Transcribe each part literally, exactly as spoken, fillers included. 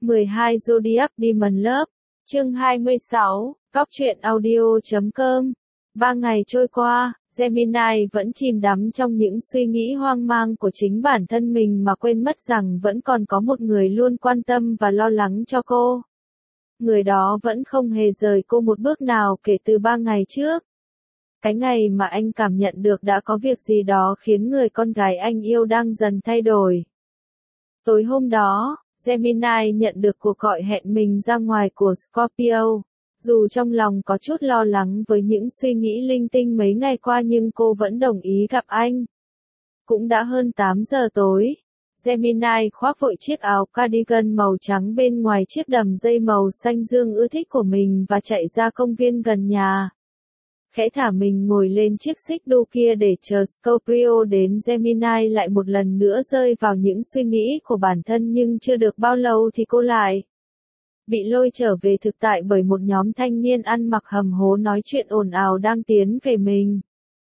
mười hai Zodiac Demon Love, chương hai mươi sáu, Cóc truyện audio chấm com. Ba ngày trôi qua, Gemini vẫn chìm đắm trong những suy nghĩ hoang mang của chính bản thân mình mà quên mất rằng vẫn còn có một người luôn quan tâm và lo lắng cho cô. Người đó vẫn không hề rời cô một bước nào kể từ ba ngày trước. Cái ngày mà anh cảm nhận được đã có việc gì đó khiến người con gái anh yêu đang dần thay đổi. Tối hôm đó, Gemini nhận được cuộc gọi hẹn mình ra ngoài của Scorpio. Dù trong lòng có chút lo lắng với những suy nghĩ linh tinh mấy ngày qua nhưng cô vẫn đồng ý gặp anh. Cũng đã hơn tám giờ tối. Gemini khoác vội chiếc áo cardigan màu trắng bên ngoài chiếc đầm dây màu xanh dương ưa thích của mình và chạy ra công viên gần nhà. Khẽ thả mình ngồi lên chiếc xích đu kia để chờ Scorpio đến. Gemini lại một lần nữa rơi vào những suy nghĩ của bản thân nhưng chưa được bao lâu thì cô lại bị lôi trở về thực tại bởi một nhóm thanh niên ăn mặc hầm hố nói chuyện ồn ào đang tiến về mình.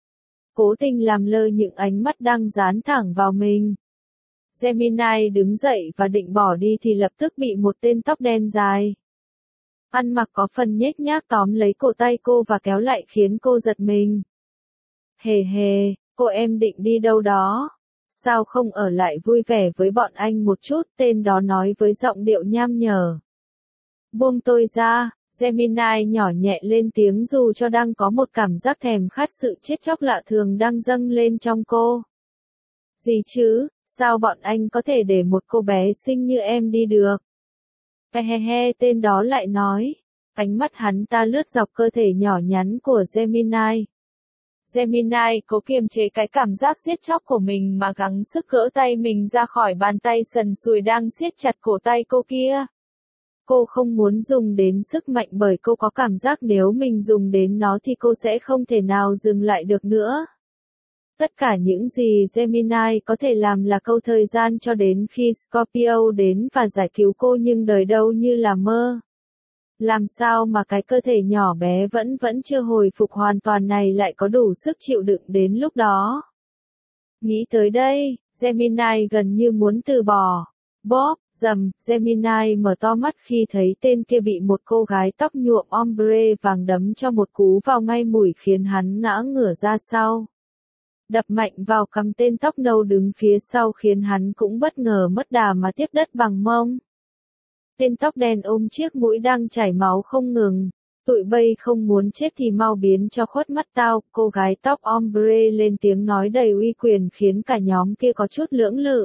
Cố tình làm lơ những ánh mắt đang dán thẳng vào mình. Gemini đứng dậy và định bỏ đi thì lập tức bị một tên tóc đen dài ăn mặc có phần nhếch nhác tóm lấy cổ tay cô và kéo lại khiến cô giật mình. Hề hề, cô em định đi đâu đó? Sao không ở lại vui vẻ với bọn anh một chút? Tên đó nói với giọng điệu nham nhở. Buông tôi ra, Gemini nhỏ nhẹ lên tiếng dù cho đang có một cảm giác thèm khát sự chết chóc lạ thường đang dâng lên trong cô. Gì chứ, sao bọn anh có thể để một cô bé xinh như em đi được? He he he, tên đó lại nói. Ánh mắt hắn ta lướt dọc cơ thể nhỏ nhắn của Gemini. Gemini cố kiềm chế cái cảm giác giết chóc của mình mà gắng sức gỡ tay mình ra khỏi bàn tay sần sùi đang siết chặt cổ tay cô kia. Cô không muốn dùng đến sức mạnh bởi cô có cảm giác nếu mình dùng đến nó thì cô sẽ không thể nào dừng lại được nữa. Tất cả những gì Gemini có thể làm là câu thời gian cho đến khi Scorpio đến và giải cứu cô nhưng đời đâu như là mơ. Làm sao mà cái cơ thể nhỏ bé vẫn vẫn chưa hồi phục hoàn toàn này lại có đủ sức chịu đựng đến lúc đó. Nghĩ tới đây, Gemini gần như muốn từ bỏ. Bob, rầm, Gemini mở to mắt khi thấy tên kia bị một cô gái tóc nhuộm ombre vàng đấm cho một cú vào ngay mũi khiến hắn ngã ngửa ra sau. Đập mạnh vào cằm tên tóc nâu đứng phía sau khiến hắn cũng bất ngờ mất đà mà tiếp đất bằng mông. Tên tóc đen ôm chiếc mũi đang chảy máu không ngừng. Tụi bay không muốn chết thì mau biến cho khuất mắt tao. Cô gái tóc ombre lên tiếng nói đầy uy quyền khiến cả nhóm kia có chút lưỡng lự.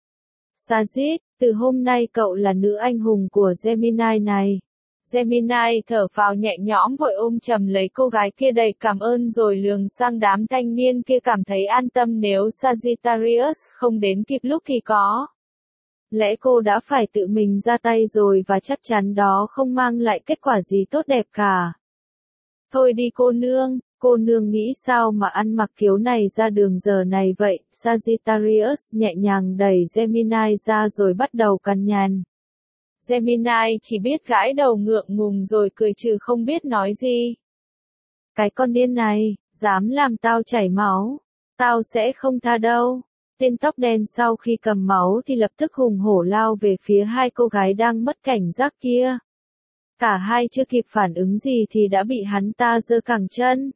Sajid, từ hôm nay cậu là nữ anh hùng của Gemini này. Gemini thở phào nhẹ nhõm vội ôm chầm lấy cô gái kia đầy cảm ơn rồi lườm sang đám thanh niên kia cảm thấy an tâm nếu Sagittarius không đến kịp lúc thì có lẽ cô đã phải tự mình ra tay rồi và chắc chắn đó không mang lại kết quả gì tốt đẹp cả. Thôi đi cô nương, cô nương nghĩ sao mà ăn mặc kiếu này ra đường giờ này vậy? Sagittarius nhẹ nhàng đẩy Gemini ra rồi bắt đầu cằn nhằn. Gemini chỉ biết gãi đầu ngượng ngùng rồi cười trừ không biết nói gì. Cái con điên này, dám làm tao chảy máu, tao sẽ không tha đâu. Tên tóc đen sau khi cầm máu thì lập tức hùng hổ lao về phía hai cô gái đang mất cảnh giác kia. Cả hai chưa kịp phản ứng gì thì đã bị hắn ta giơ cẳng chân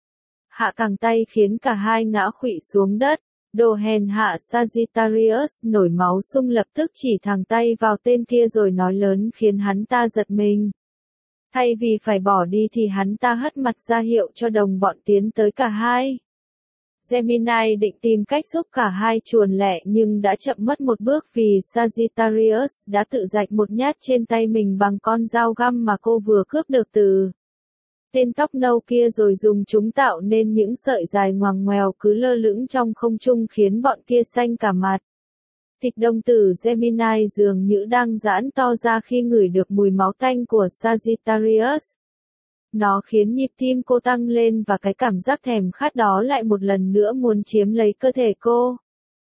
hạ cẳng tay khiến cả hai ngã khuỵu xuống đất. Đồ hèn hạ. Sagittarius nổi máu sung lập tức chỉ thẳng tay vào tên kia rồi nói lớn khiến hắn ta giật mình. Thay vì phải bỏ đi thì hắn ta hất mặt ra hiệu cho đồng bọn tiến tới cả hai. Gemini định tìm cách giúp cả hai chuồn lẹ nhưng đã chậm mất một bước vì Sagittarius đã tự rạch một nhát trên tay mình bằng con dao găm mà cô vừa cướp được từ tên tóc nâu kia rồi dùng chúng tạo nên những sợi dài ngoằng ngoèo cứ lơ lửng trong không trung khiến bọn kia xanh cả mặt. Thịt đồng tử Gemini dường như đang giãn to ra khi ngửi được mùi máu tanh của Sagittarius. Nó khiến nhịp tim cô tăng lên và cái cảm giác thèm khát đó lại một lần nữa muốn chiếm lấy cơ thể cô.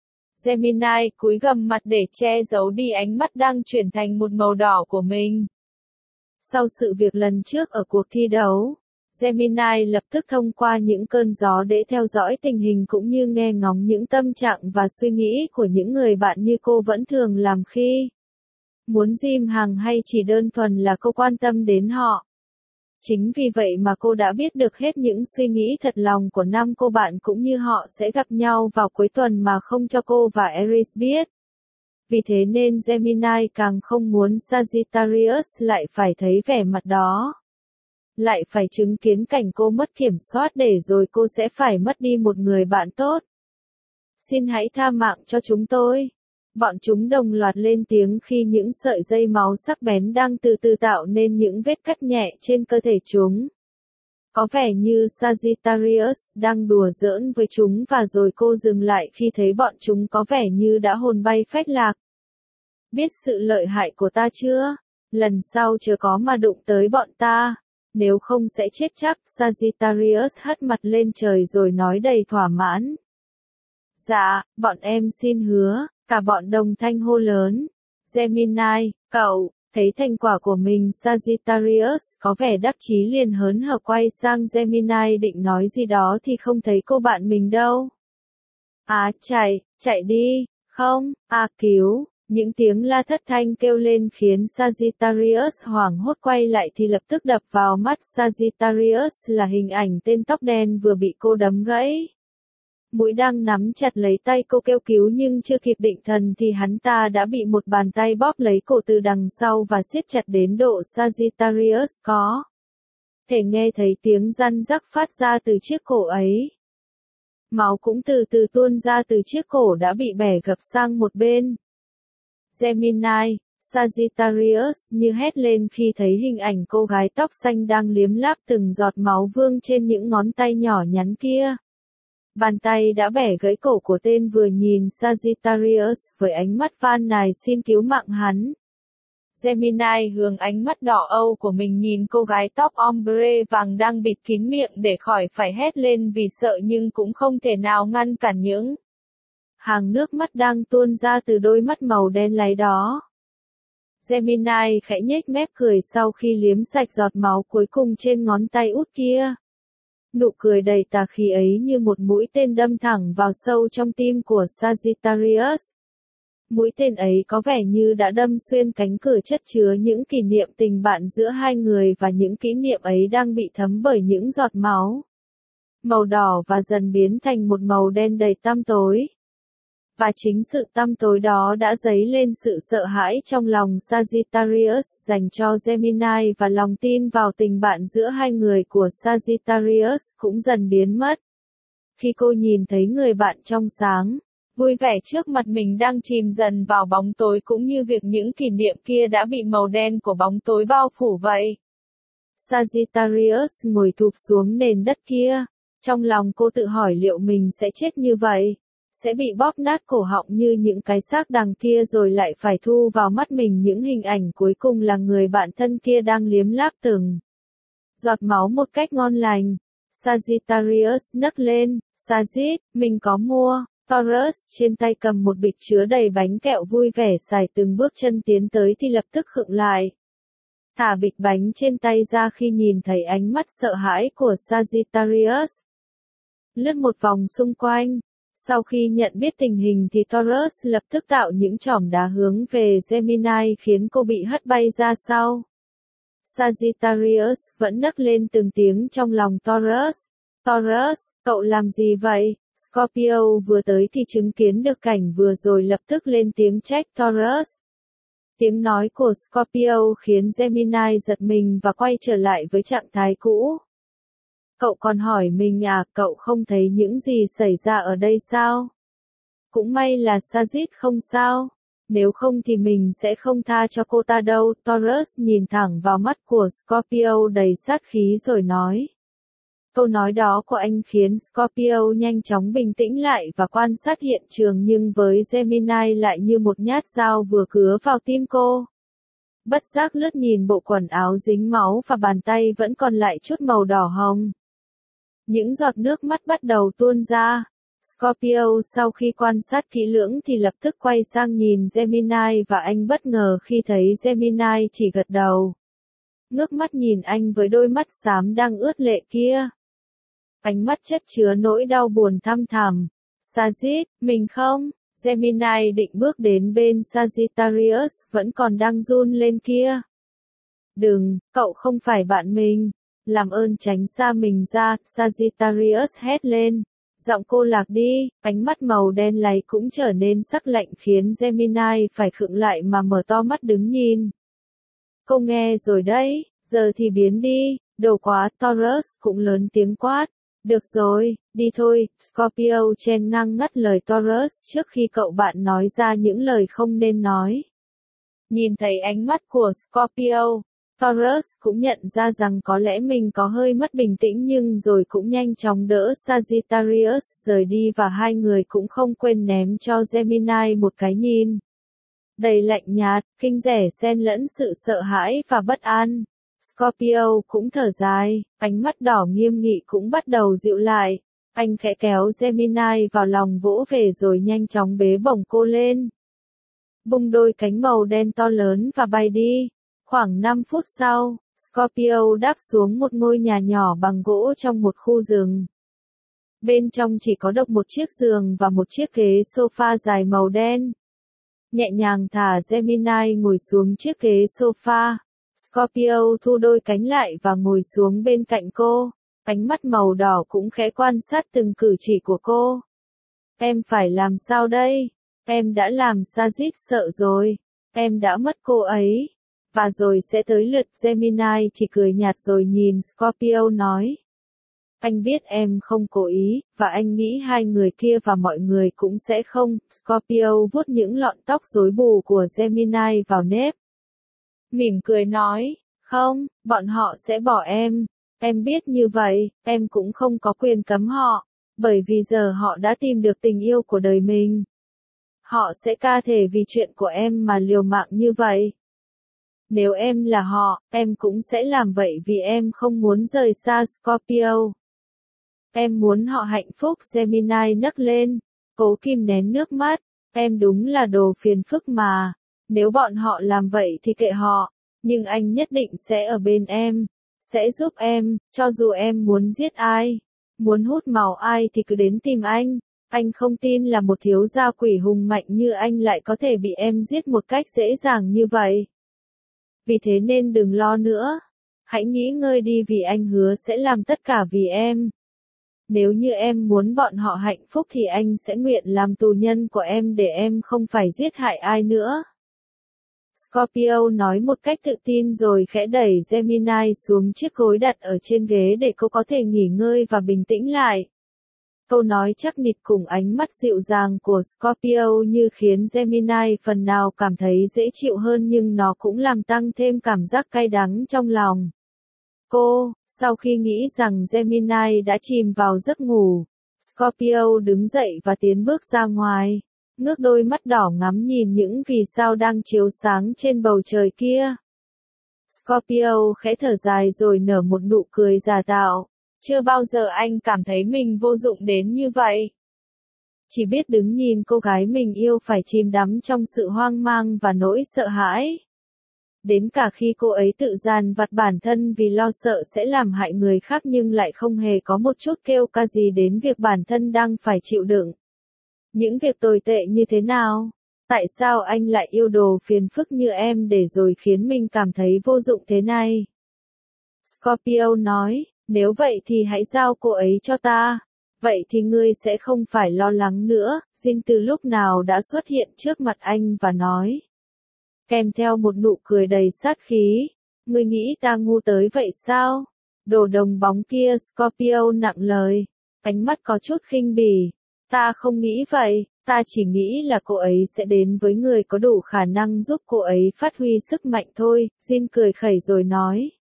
Gemini cúi gằm mặt để che giấu đi ánh mắt đang chuyển thành một màu đỏ của mình. Sau sự việc lần trước ở cuộc thi đấu, Gemini lập tức thông qua những cơn gió để theo dõi tình hình cũng như nghe ngóng những tâm trạng và suy nghĩ của những người bạn như cô vẫn thường làm khi muốn Jim Hằng hay chỉ đơn thuần là cô quan tâm đến họ. Chính vì vậy mà cô đã biết được hết những suy nghĩ thật lòng của năm cô bạn cũng như họ sẽ gặp nhau vào cuối tuần mà không cho cô và Aries biết. Vì thế nên Gemini càng không muốn Sagittarius lại phải thấy vẻ mặt đó. Lại phải chứng kiến cảnh cô mất kiểm soát để rồi cô sẽ phải mất đi một người bạn tốt. Xin hãy tha mạng cho chúng tôi. Bọn chúng đồng loạt lên tiếng khi những sợi dây máu sắc bén đang từ từ tạo nên những vết cắt nhẹ trên cơ thể chúng. Có vẻ như Sagittarius đang đùa giỡn với chúng và rồi cô dừng lại khi thấy bọn chúng có vẻ như đã hồn bay phách lạc. Biết sự lợi hại của ta chưa? Lần sau chớ có mà đụng tới bọn ta. Nếu không sẽ chết chắc. Sagittarius hất mặt lên trời rồi nói đầy thỏa mãn. Dạ, bọn em xin hứa. Cả bọn đồng thanh hô lớn. Gemini, cậu, thấy thành quả của mình. Sagittarius có vẻ đắc chí liền hớn hở quay sang Gemini định nói gì đó thì không thấy cô bạn mình đâu. À chạy, chạy đi, không, à cứu. Những tiếng la thất thanh kêu lên khiến Sagittarius hoảng hốt quay lại thì lập tức đập vào mắt Sagittarius là hình ảnh tên tóc đen vừa bị cô đấm gãy. Mũi đang nắm chặt lấy tay cô kêu cứu nhưng chưa kịp định thần thì hắn ta đã bị một bàn tay bóp lấy cổ từ đằng sau và siết chặt đến độ Sagittarius có thể nghe thấy tiếng răn rắc phát ra từ chiếc cổ ấy. Máu cũng từ từ tuôn ra từ chiếc cổ đã bị bẻ gập sang một bên. Gemini, Sagittarius như hét lên khi thấy hình ảnh cô gái tóc xanh đang liếm láp từng giọt máu vương trên những ngón tay nhỏ nhắn kia. Bàn tay đã bẻ gãy cổ của tên vừa nhìn Sagittarius với ánh mắt van nài xin cứu mạng hắn. Gemini hướng ánh mắt đỏ âu của mình nhìn cô gái tóc ombre vàng đang bịt kín miệng để khỏi phải hét lên vì sợ nhưng cũng không thể nào ngăn cản những hàng nước mắt đang tuôn ra từ đôi mắt màu đen láy đó. Gemini khẽ nhếch mép cười sau khi liếm sạch giọt máu cuối cùng trên ngón tay út kia. Nụ cười đầy tà khí ấy như một mũi tên đâm thẳng vào sâu trong tim của Sagittarius. Mũi tên ấy có vẻ như đã đâm xuyên cánh cửa chất chứa những kỷ niệm tình bạn giữa hai người và những kỷ niệm ấy đang bị thấm bởi những giọt máu màu đỏ và dần biến thành một màu đen đầy tăm tối. Và chính sự tăm tối đó đã dấy lên sự sợ hãi trong lòng Sagittarius dành cho Gemini và lòng tin vào tình bạn giữa hai người của Sagittarius cũng dần biến mất. Khi cô nhìn thấy người bạn trong sáng, vui vẻ trước mặt mình đang chìm dần vào bóng tối cũng như việc những kỷ niệm kia đã bị màu đen của bóng tối bao phủ vậy. Sagittarius ngồi thụp xuống nền đất kia. Trong lòng cô tự hỏi liệu mình sẽ chết như vậy. Sẽ bị bóp nát cổ họng như những cái xác đằng kia rồi lại phải thu vào mắt mình những hình ảnh cuối cùng là người bạn thân kia đang liếm láp từng giọt máu một cách ngon lành. Sagittarius nấc lên, Sagit, mình có mua. Taurus trên tay cầm một bịch chứa đầy bánh kẹo vui vẻ xài từng bước chân tiến tới thì lập tức khựng lại. Thả bịch bánh trên tay ra khi nhìn thấy ánh mắt sợ hãi của Sagittarius. Lướt một vòng xung quanh. Sau khi nhận biết tình hình thì Taurus lập tức tạo những chỏm đá hướng về Gemini khiến cô bị hất bay ra sau. Sagittarius vẫn nấc lên từng tiếng trong lòng Taurus. Taurus, cậu làm gì vậy? Scorpio vừa tới thì chứng kiến được cảnh vừa rồi lập tức lên tiếng trách Taurus. Tiếng nói của Scorpio khiến Gemini giật mình và quay trở lại với trạng thái cũ. Cậu còn hỏi mình à, cậu không thấy những gì xảy ra ở đây sao? Cũng may là Sagit không sao. Nếu không thì mình sẽ không tha cho cô ta đâu. Taurus nhìn thẳng vào mắt của Scorpio đầy sát khí rồi nói. Câu nói đó của anh khiến Scorpio nhanh chóng bình tĩnh lại và quan sát hiện trường nhưng với Gemini lại như một nhát dao vừa cứa vào tim cô. Bất giác lướt nhìn bộ quần áo dính máu và bàn tay vẫn còn lại chút màu đỏ hồng. Những giọt nước mắt bắt đầu tuôn ra. Scorpio sau khi quan sát kỹ lưỡng thì lập tức quay sang nhìn Gemini và anh bất ngờ khi thấy Gemini chỉ gật đầu. Ngước mắt nhìn anh với đôi mắt xám đang ướt lệ kia. Ánh mắt chất chứa nỗi đau buồn thăm thẳm. Sagit, mình không. Gemini định bước đến bên Sagittarius vẫn còn đang run lên kia. Đừng, cậu không phải bạn mình. Làm ơn tránh xa mình ra, Sagittarius hét lên. Giọng cô lạc đi, ánh mắt màu đen láy cũng trở nên sắc lạnh khiến Gemini phải khựng lại mà mở to mắt đứng nhìn. Cô nghe rồi đấy, giờ thì biến đi, đồ quá, Taurus cũng lớn tiếng quát. Được rồi, đi thôi, Scorpio chen ngang ngắt lời Taurus trước khi cậu bạn nói ra những lời không nên nói. Nhìn thấy ánh mắt của Scorpio, Taurus cũng nhận ra rằng có lẽ mình có hơi mất bình tĩnh nhưng rồi cũng nhanh chóng đỡ Sagittarius rời đi và hai người cũng không quên ném cho Gemini một cái nhìn đầy lạnh nhạt, kinh rẻ xen lẫn sự sợ hãi và bất an. Scorpio cũng thở dài, ánh mắt đỏ nghiêm nghị cũng bắt đầu dịu lại. Anh khẽ kéo Gemini vào lòng vỗ về rồi nhanh chóng bế bổng cô lên. Bung đôi cánh màu đen to lớn và bay đi. Khoảng năm phút sau, Scorpio đáp xuống một ngôi nhà nhỏ bằng gỗ trong một khu rừng. Bên trong chỉ có độc một chiếc giường và một chiếc ghế sofa dài màu đen. Nhẹ nhàng thả Gemini ngồi xuống chiếc ghế sofa. Scorpio thu đôi cánh lại và ngồi xuống bên cạnh cô. Ánh mắt màu đỏ cũng khẽ quan sát từng cử chỉ của cô. Em phải làm sao đây? Em đã làm Sagitt sợ rồi. Em đã mất cô ấy. Và rồi sẽ tới lượt Gemini chỉ cười nhạt rồi nhìn Scorpio nói. Anh biết em không cố ý, và anh nghĩ hai người kia và mọi người cũng sẽ không. Scorpio vuốt những lọn tóc rối bù của Gemini vào nếp. Mỉm cười nói, không, bọn họ sẽ bỏ em. Em biết như vậy, em cũng không có quyền cấm họ, bởi vì giờ họ đã tìm được tình yêu của đời mình. Họ sẽ ca thể vì chuyện của em mà liều mạng như vậy. Nếu em là họ, em cũng sẽ làm vậy vì em không muốn rời xa Scorpio. Em muốn họ hạnh phúc, Gemini nấc lên, cố kìm nén nước mắt. Em đúng là đồ phiền phức mà. Nếu bọn họ làm vậy thì kệ họ, nhưng anh nhất định sẽ ở bên em, sẽ giúp em, cho dù em muốn giết ai, muốn hút máu ai thì cứ đến tìm anh. Anh không tin là một thiếu gia quỷ hùng mạnh như anh lại có thể bị em giết một cách dễ dàng như vậy. Vì thế nên đừng lo nữa. Hãy nghỉ ngơi đi vì anh hứa sẽ làm tất cả vì em. Nếu như em muốn bọn họ hạnh phúc thì anh sẽ nguyện làm tù nhân của em để em không phải giết hại ai nữa. Scorpio nói một cách tự tin rồi khẽ đẩy Gemini xuống chiếc gối đặt ở trên ghế để cô có thể nghỉ ngơi và bình tĩnh lại. Câu nói chắc nịch cùng ánh mắt dịu dàng của Scorpio như khiến Gemini phần nào cảm thấy dễ chịu hơn nhưng nó cũng làm tăng thêm cảm giác cay đắng trong lòng. Cô, sau khi nghĩ rằng Gemini đã chìm vào giấc ngủ, Scorpio đứng dậy và tiến bước ra ngoài, ngước đôi mắt đỏ ngắm nhìn những vì sao đang chiếu sáng trên bầu trời kia. Scorpio khẽ thở dài rồi nở một nụ cười giả tạo. Chưa bao giờ anh cảm thấy mình vô dụng đến như vậy. Chỉ biết đứng nhìn cô gái mình yêu phải chìm đắm trong sự hoang mang và nỗi sợ hãi. Đến cả khi cô ấy tự dằn vặt bản thân vì lo sợ sẽ làm hại người khác nhưng lại không hề có một chút kêu ca gì đến việc bản thân đang phải chịu đựng. Những việc tồi tệ như thế nào? Tại sao anh lại yêu đồ phiền phức như em để rồi khiến mình cảm thấy vô dụng thế này? Scorpio nói. Nếu vậy thì hãy giao cô ấy cho ta. Vậy thì ngươi sẽ không phải lo lắng nữa. Jin từ lúc nào đã xuất hiện trước mặt anh và nói. Kèm theo một nụ cười đầy sát khí. Ngươi nghĩ ta ngu tới vậy sao? Đồ đồng bóng kia, Scorpio nặng lời. Ánh mắt có chút khinh bỉ. Ta không nghĩ vậy. Ta chỉ nghĩ là cô ấy sẽ đến với người có đủ khả năng giúp cô ấy phát huy sức mạnh thôi. Jin cười khẩy rồi nói.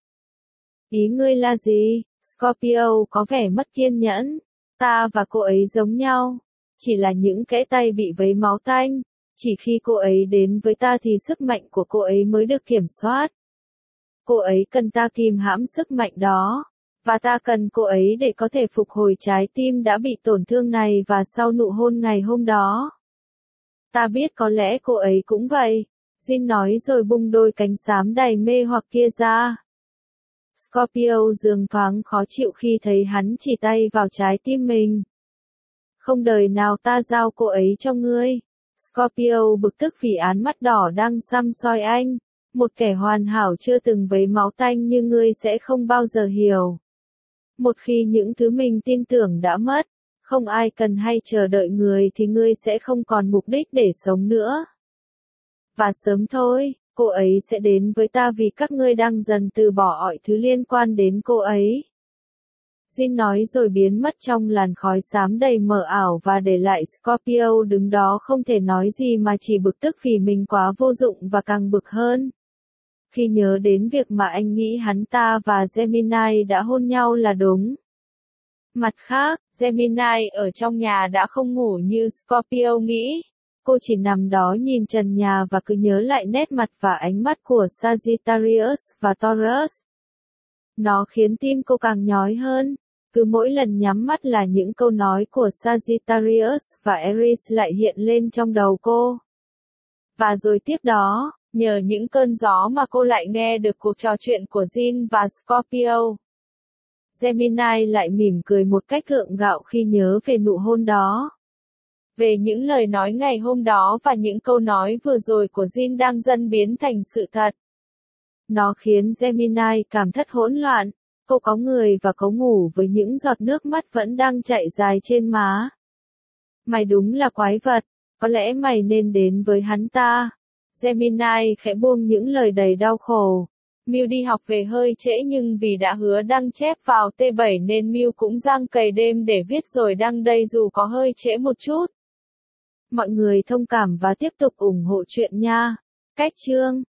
Ý ngươi là gì? Scorpio có vẻ mất kiên nhẫn. Ta và cô ấy giống nhau. Chỉ là những kẽ tay bị vấy máu tanh. Chỉ khi cô ấy đến với ta thì sức mạnh của cô ấy mới được kiểm soát. Cô ấy cần ta kìm hãm sức mạnh đó. Và ta cần cô ấy để có thể phục hồi trái tim đã bị tổn thương này và sau nụ hôn ngày hôm đó. Ta biết có lẽ cô ấy cũng vậy. Jin nói rồi bung đôi cánh xám đầy mê hoặc kia ra. Scorpio dường thoáng khó chịu khi thấy hắn chỉ tay vào trái tim mình. Không đời nào ta giao cô ấy cho ngươi. Scorpio bực tức vì án mắt đỏ đang săm soi anh. Một kẻ hoàn hảo chưa từng vấy máu tanh như ngươi sẽ không bao giờ hiểu. Một khi những thứ mình tin tưởng đã mất, không ai cần hay chờ đợi người thì ngươi sẽ không còn mục đích để sống nữa. Và sớm thôi, cô ấy sẽ đến với ta vì các ngươi đang dần từ bỏ mọi thứ liên quan đến cô ấy. Jin nói rồi biến mất trong làn khói xám đầy mờ ảo và để lại Scorpio đứng đó không thể nói gì mà chỉ bực tức vì mình quá vô dụng và càng bực hơn. Khi nhớ đến việc mà anh nghĩ hắn ta và Gemini đã hôn nhau là đúng. Mặt khác, Gemini ở trong nhà đã không ngủ như Scorpio nghĩ. Cô chỉ nằm đó nhìn trần nhà và cứ nhớ lại nét mặt và ánh mắt của Sagittarius và Taurus. Nó khiến tim cô càng nhói hơn. Cứ mỗi lần nhắm mắt là những câu nói của Sagittarius và Aries lại hiện lên trong đầu cô. Và rồi tiếp đó, nhờ những cơn gió mà cô lại nghe được cuộc trò chuyện của Jin và Scorpio. Gemini lại mỉm cười một cách gượng gạo khi nhớ về nụ hôn đó. Về những lời nói ngày hôm đó và những câu nói vừa rồi của Jin đang dần biến thành sự thật. Nó khiến Gemini cảm thất hỗn loạn. Cô có người và có ngủ với những giọt nước mắt vẫn đang chảy dài trên má. Mày đúng là quái vật, có lẽ mày nên đến với hắn ta. Gemini khẽ buông những lời đầy đau khổ. Mew đi học về hơi trễ nhưng vì đã hứa đăng chép vào T bảy nên Mew cũng giang cày đêm để viết rồi đăng đây dù có hơi trễ một chút. Mọi người thông cảm và tiếp tục ủng hộ chuyện nha. Cách chương